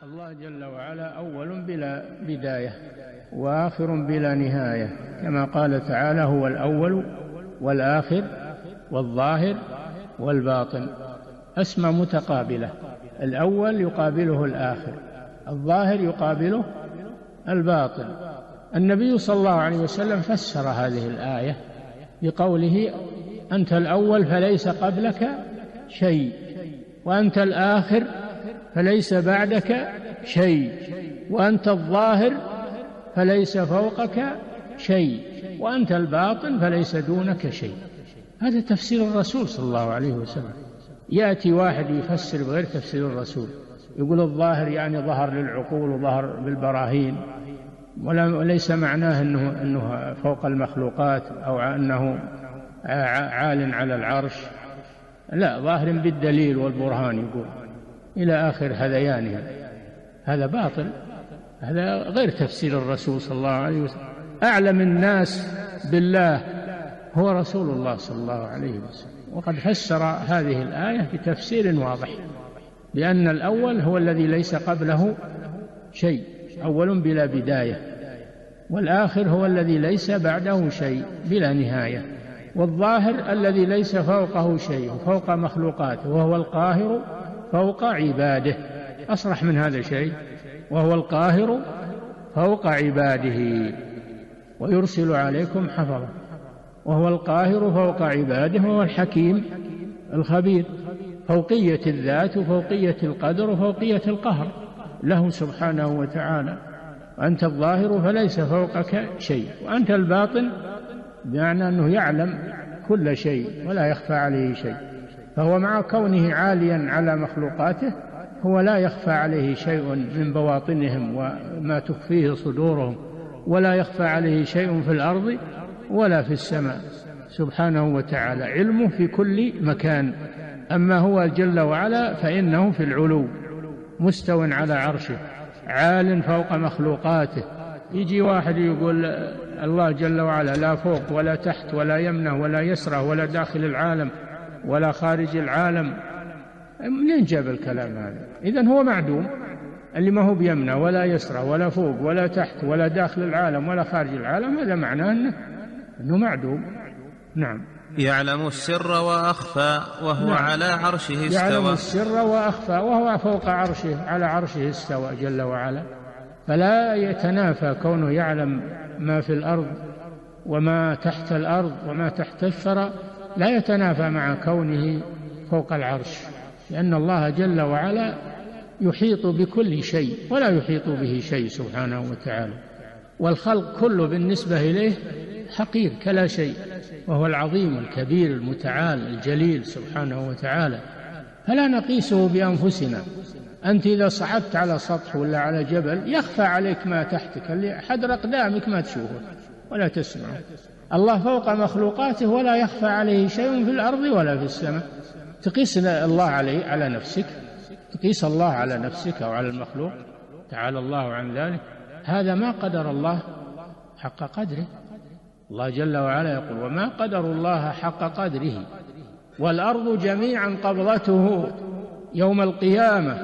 الله جل وعلا أول بلا بداية وآخر بلا نهاية، كما قال تعالى: هو الأول والآخر والظاهر والباطن. أسمى متقابلة، الأول يقابله الآخر، الظاهر يقابله الباطن. النبي صلى الله عليه وسلم فسر هذه الآية بقوله: أنت الأول فليس قبلك شيء، وأنت الآخر فليس بعدك شيء، وأنت الظاهر فليس فوقك شيء، وأنت الباطن فليس دونك شيء. هذا تفسير الرسول صلى الله عليه وسلم. يأتي واحد يفسر بغير تفسير الرسول، يقول الظاهر يعني ظهر للعقول وظهر بالبراهين، وليس معناه أنه فوق المخلوقات أو أنه عال على العرش، لا، ظاهر بالدليل والبرهان يقول إلى آخر هذيانها. هذا باطل، هذا غير تفسير الرسول صلى الله عليه وسلم. أعلم الناس بالله هو رسول الله صلى الله عليه وسلم، وقد فسر هذه الآية بتفسير واضح، بأن الأول هو الذي ليس قبله شيء، أول بلا بداية، والآخر هو الذي ليس بعده شيء بلا نهاية، والظاهر الذي ليس فوقه شيء فوق مخلوقاته، وهو القاهر فوق عباده. أصرح من هذا شيء؟ وهو القاهر فوق عباده ويرسل عليكم حفظا، وهو القاهر فوق عباده، وهو الحكيم الخبير. فوقية الذات وفوقية القدر وفوقية القهر له سبحانه وتعالى. وأنت الظاهر فليس فوقك شيء، وأنت الباطن بمعنى أنه يعلم كل شيء ولا يخفى عليه شيء، فهو مع كونه عاليا على مخلوقاته هو لا يخفى عليه شيء من بواطنهم وما تخفيه صدورهم، ولا يخفى عليه شيء في الأرض ولا في السماء سبحانه وتعالى، علمه في كل مكان. أما هو جل وعلا فإنه في العلو مستو على عرشه، عال فوق مخلوقاته. يجي واحد يقول الله جل وعلا لا فوق ولا تحت ولا يمنه ولا يسره ولا داخل العالم ولا خارج العالم، منين جاب الكلام هذا؟ إذن هو معدوم، اللي ما هو بيمنه ولا يسره ولا فوق ولا تحت ولا داخل العالم ولا خارج العالم، هذا معناه أنه معدوم. نعم. يعلم السر وأخفى وهو نعم. على عرشه استوى. يعلم السر وأخفى وهو فوق عرشه، على عرشه استوى جل وعلا، فلا يتنافى كونه يعلم ما في الأرض وما تحت الأرض وما تحت الثرى، لا يتنافى مع كونه فوق العرش، لأن الله جل وعلا يحيط بكل شيء ولا يحيط به شيء سبحانه وتعالى، والخلق كله بالنسبة إليه حقير كلا شيء، وهو العظيم الكبير المتعال الجليل سبحانه وتعالى، فلا نقيسه بأنفسنا. أنت إذا صعدت على سطح ولا على جبل يخفى عليك ما تحتك، اللي حدر أقدامك ما تشوفه ولا تسمعه. الله فوق مخلوقاته ولا يخفى عليه شيء في الأرض ولا في السماء. تقيس الله عليه على نفسك، تقيس الله على نفسك أو على المخلوق، تعالى الله عن ذلك. هذا ما قدر الله حق قدره. الله جل وعلا يقول: وما قدر الله حق قدره والأرض جميعا قبضته يوم القيامة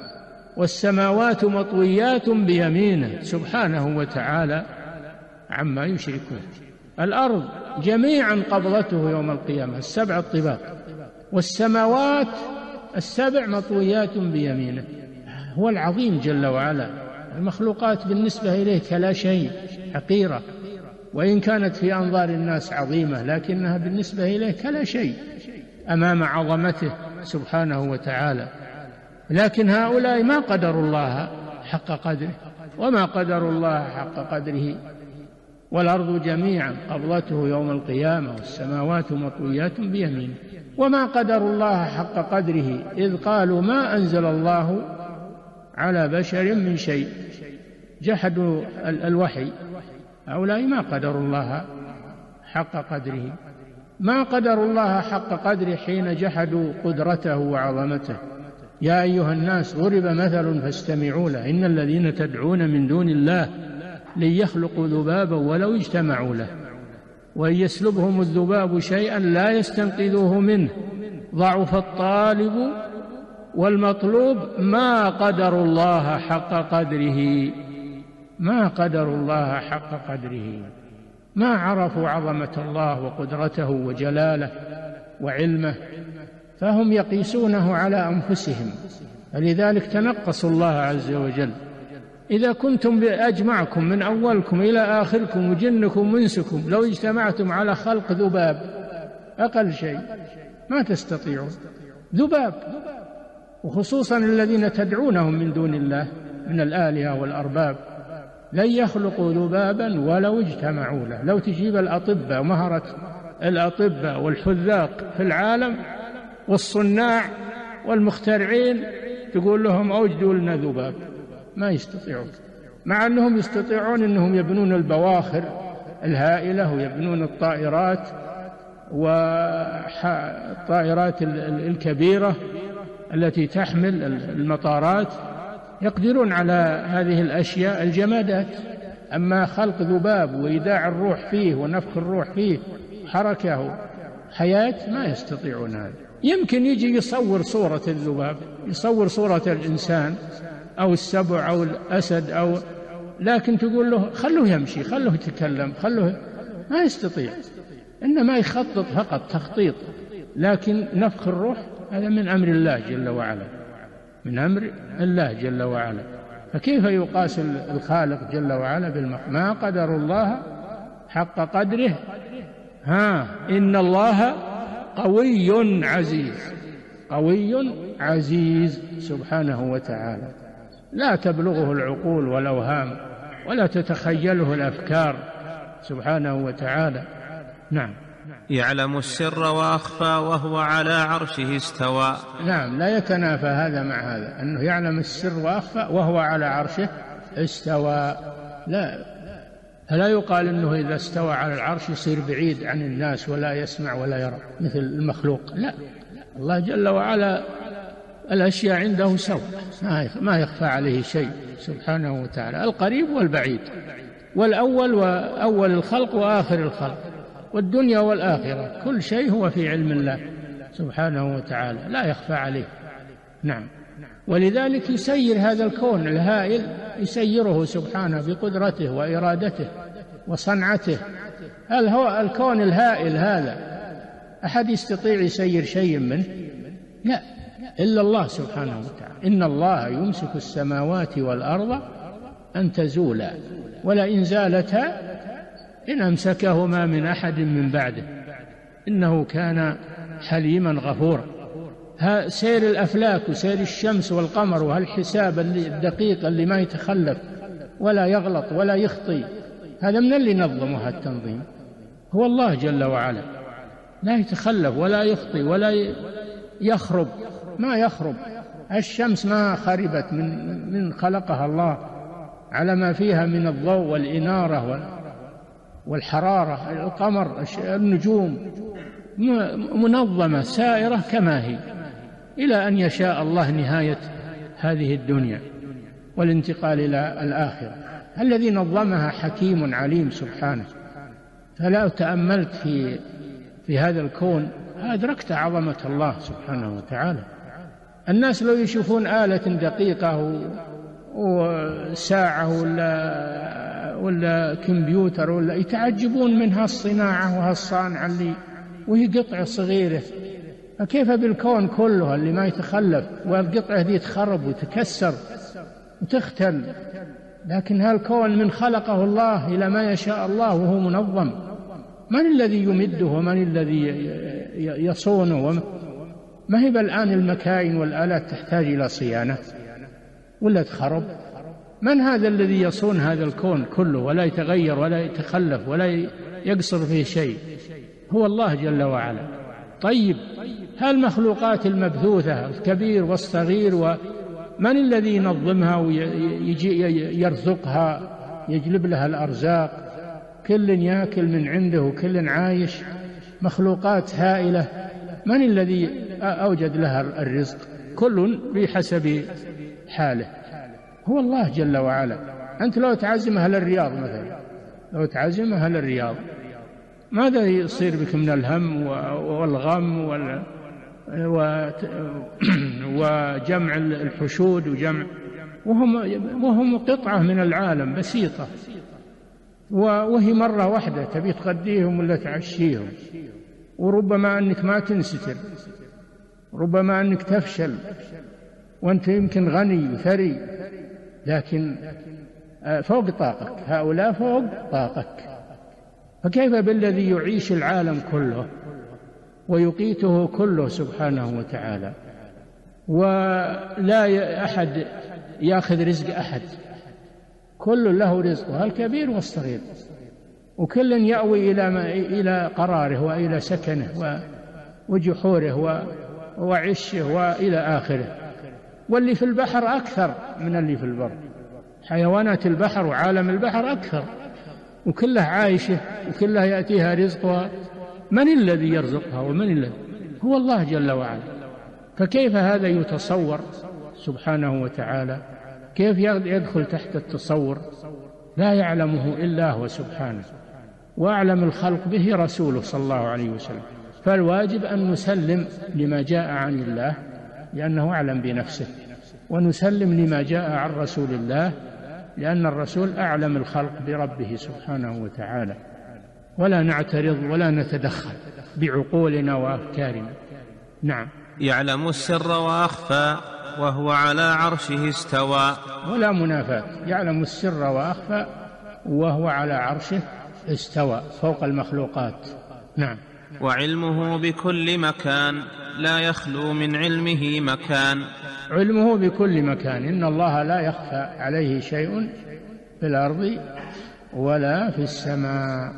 والسماوات مطويات بيمينه سبحانه وتعالى عما يشركون. الأرض جميعا قبضته يوم القيامة، السبع الطباق، والسماوات السبع مطويات بيمينه. هو العظيم جل وعلا، المخلوقات بالنسبة إليه كلا شيء، حقيرة، وإن كانت في أنظار الناس عظيمة لكنها بالنسبة إليه كلا شيء أمام عظمته سبحانه وتعالى. لكن هؤلاء ما قدروا الله حق قدره، وما قدروا الله حق قدره. والأرض جميعا قبضته يوم القيامة والسماوات مطويات بيمينه. وما قدروا الله حق قدره إذ قالوا ما أنزل الله على بشر من شيء. جحدوا الوحي، هؤلاء ما قدروا الله حق قدره، ما قدروا الله حق قدره حين جحدوا قدرته وعظمته. يا أيها الناس ضرب مثل فاستمعوا له إن الذين تدعون من دون الله لن يخلقوا ذبابا ولو اجتمعوا له وإن يسلبهم الذباب شيئا لا يستنقذوه منه ضعف الطالب والمطلوب ما قدروا الله حق قدره، ما قدروا الله حق قدره، ما عرفوا عظمة الله وقدرته وجلاله وعلمه، فهم يقيسونه على أنفسهم، فلذلك تنقصوا الله عز وجل. إذا كنتم أجمعكم من أولكم إلى آخركم وجنكم وإنسكم لو اجتمعتم على خلق ذباب أقل شيء ما تستطيعون، ذباب، وخصوصا الذين تدعونهم من دون الله من الآلهة والأرباب لن يخلقوا ذبابا ولو اجتمعوا له. لو تجيب الأطباء مهرة الأطباء والحذاق في العالم والصناع والمخترعين تقول لهم أوجدوا لنا ذباب ما يستطيعون، مع أنهم يستطيعون أنهم يبنون البواخر الهائلة ويبنون الطائرات والطائرات الكبيرة التي تحمل المطارات، يقدرون على هذه الأشياء الجمادات. أما خلق ذباب وإيداع الروح فيه ونفخ الروح فيه حركة حياة ما يستطيعون هذا. يمكن يجي يصور صورة الذباب، يصور صورة الإنسان أو السبع أو الأسد لكن تقول له خلوه يمشي، خلوه يتكلم، خلوه، ما يستطيع، إنما يخطط فقط تخطيط. لكن نفخ الروح هذا من أمر الله جل وعلا، من أمر الله جل وعلا. فكيف يقاس الخالق جل وعلا ما قدر الله حق قدره. إن الله قوي عزيز، قوي عزيز سبحانه وتعالى، لا تبلغه العقول والأوهام ولا تتخيله الأفكار سبحانه وتعالى. نعم. يعلم السر وأخفى وهو على عرشه استوى. نعم، لا يتنافى هذا مع هذا، أنه يعلم السر وأخفى وهو على عرشه استوى. لا يقال أنه إذا استوى على العرش يصير بعيد عن الناس ولا يسمع ولا يرى مثل المخلوق، لا، الله جل وعلا الأشياء عنده سواء، ما يخفى عليه شيء سبحانه وتعالى، القريب والبعيد، والأول وأول الخلق وآخر الخلق، والدنيا والآخرة، كل شيء هو في علم الله سبحانه وتعالى لا يخفى عليه. نعم. ولذلك يسير هذا الكون الهائل، يسيره سبحانه بقدرته وإرادته وصنعته. هل هو الكون الهائل هذا أحد يستطيع يسير شيء منه؟ لا، إلا الله سبحانه وتعالى. إن الله يمسك السماوات والأرض أن تزولا ولئن زالتا إن أمسكهما من أحد من بعده إنه كان حليما غفورا. سير الأفلاك وسير الشمس والقمر وهالحساب الدقيق اللي ما يتخلف ولا يغلط ولا يخطي، هذا من اللي نظمه التنظيم هو الله جل وعلا، لا يتخلف ولا يخطي ولا يخرب، ما يخرب. الشمس ما خربت من خلقها الله على ما فيها من الضوء والإنارة والحرارة، القمر، النجوم منظمة سائرة كما هي إلى أن يشاء الله نهاية هذه الدنيا والانتقال إلى الآخرة. الذي نظمها حكيم عليم سبحانه. فلو تأملت في هذا الكون أدركت عظمة الله سبحانه وتعالى. الناس لو يشوفون آلة دقيقة وساعة ولا كمبيوتر ولا يتعجبون من هالصناعة وهالصانع وهي قطعة صغيرة، فكيف بالكون كله اللي ما يتخلف والقطعة دي تخرب وتكسر وتختل؟ لكن هالكون من خلقه الله إلى ما يشاء الله وهو منظم. من الذي يمده ومن الذي يصونه؟ ما هي الآن المكاين والآلات تحتاج إلى صيانة ولا تخرب؟ من هذا الذي يصون هذا الكون كله ولا يتغير ولا يتخلف ولا يقصر فيه شيء؟ هو الله جل وعلا. طيب هالمخلوقات المبثوثة الكبير والصغير من الذي ينظمها ويجي يرزقها، يجلب لها الأرزاق، كل يأكل من عنده وكل عايش، مخلوقات هائلة، من الذي أوجد لها الرزق؟ كل بحسب حاله، هو الله جل وعلا. أنت لو تعزم أهل الرياض مثلا، لو تعزم أهل الرياض ماذا يصير بك من الهم والغم وجمع الحشود وهم قطعة من العالم بسيطة، وهي مرة واحدة تبي تغديهم ولا تعشيهم، وربما أنك ما تنستر، ربما أنك تفشل وأنت يمكن غني ثري، لكن فوق طاقك، هؤلاء فوق طاقك، فكيف بالذي يعيش العالم كله ويقيته كله سبحانه وتعالى، ولا أحد يأخذ رزق أحد، كل له رزقه الكبير والصغير، وكل يأوي إلى قراره وإلى سكنه وجحوره وعشه وإلى آخره. واللي في البحر أكثر من اللي في البر، حيوانات البحر وعالم البحر أكثر، وكلها عايشة وكلها يأتيها رزقها. من الذي يرزقها؟ ومن الذي؟ هو الله جل وعلا. فكيف هذا يتصور سبحانه وتعالى؟ كيف يدخل تحت التصور؟ لا يعلمه إلا هو سبحانه، وأعلم الخلق به رسوله صلى الله عليه وسلم. فالواجب أن نسلم لما جاء عن الله لأنه أعلم بنفسه، ونسلم لما جاء عن رسول الله لأن الرسول أعلم الخلق بربه سبحانه وتعالى، ولا نعترض ولا نتدخل بعقولنا وأفكارنا. نعم. يعلم السر وأخفى وهو على عرشه استوى. ولا منافاة، يعلم السر وأخفى وهو على عرشه استوى فوق المخلوقات. نعم. وعلمه بكل مكان لا يخلو من علمه مكان. علمه بكل مكان، إن الله لا يخفى عليه شيء في الأرض ولا في السماء،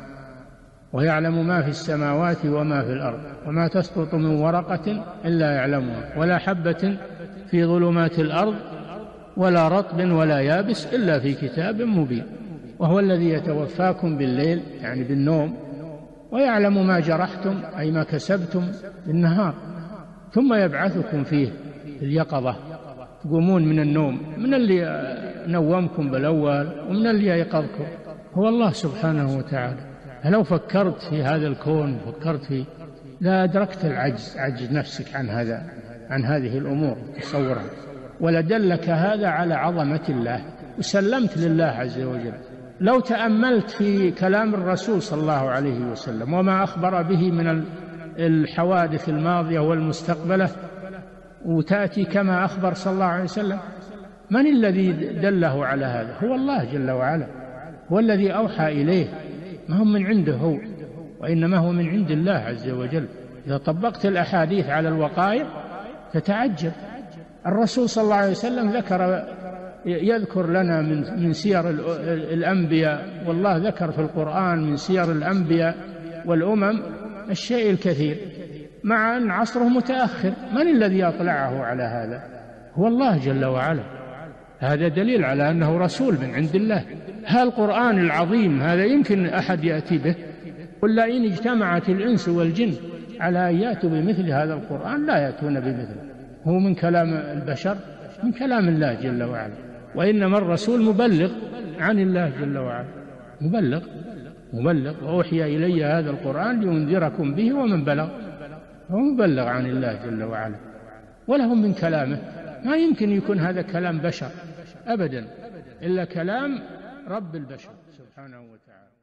ويعلم ما في السماوات وما في الأرض، وما تسقط من ورقة إلا يعلمها، ولا حبة في ظلمات الأرض ولا رطب ولا يابس إلا في كتاب مبين. وهو الذي يتوفاكم بالليل يعني بالنوم، ويعلم ما جرحتم أي ما كسبتم بالنهار، ثم يبعثكم فيه اليقظة، تقومون من النوم، من اللي نومكم بالأول ومن اللي يقظكم هو الله سبحانه وتعالى. فلو فكرت في هذا الكون وفكرت فيه لا أدركت العجز، عجز نفسك عن هذه الأمور تصورها، ولدلك هذا على عظمة الله، وسلمت لله عز وجل. لو تأملت في كلام الرسول صلى الله عليه وسلم وما أخبر به من الحوادث الماضية والمستقبلة، وتأتي كما أخبر صلى الله عليه وسلم، من الذي دله على هذا؟ هو الله جل وعلا، هو الذي أوحى إليه، ما هو من عنده هو، وإنما هو من عند الله عز وجل. إذا طبقت الأحاديث على الوقائع تتعجب. الرسول صلى الله عليه وسلم يذكر لنا من سير الأنبياء، والله ذكر في القرآن من سير الأنبياء والأمم الشيء الكثير، مع أن عصره متأخر. من الذي أطلعه على هذا؟ هو الله جل وعلا. هذا دليل على أنه رسول من عند الله. هذا القرآن العظيم هذا يمكن أحد يأتي به؟ قل إن اجتمعت الإنس والجن على أن يأتوا بمثل هذا القرآن لا يأتون بمثله. هو من كلام البشر؟ من كلام الله جل وعلا. وإنما الرسول مبلغ عن الله جل وعلا، مبلغ وأوحي إلي هذا القرآن لينذركم به ومن بلغ، هو مبلغ عن الله جل وعلا، ولهم من كلامه. ما يمكن يكون هذا كلام بشر أبدا، إلا كلام رب البشر سبحانه وتعالى.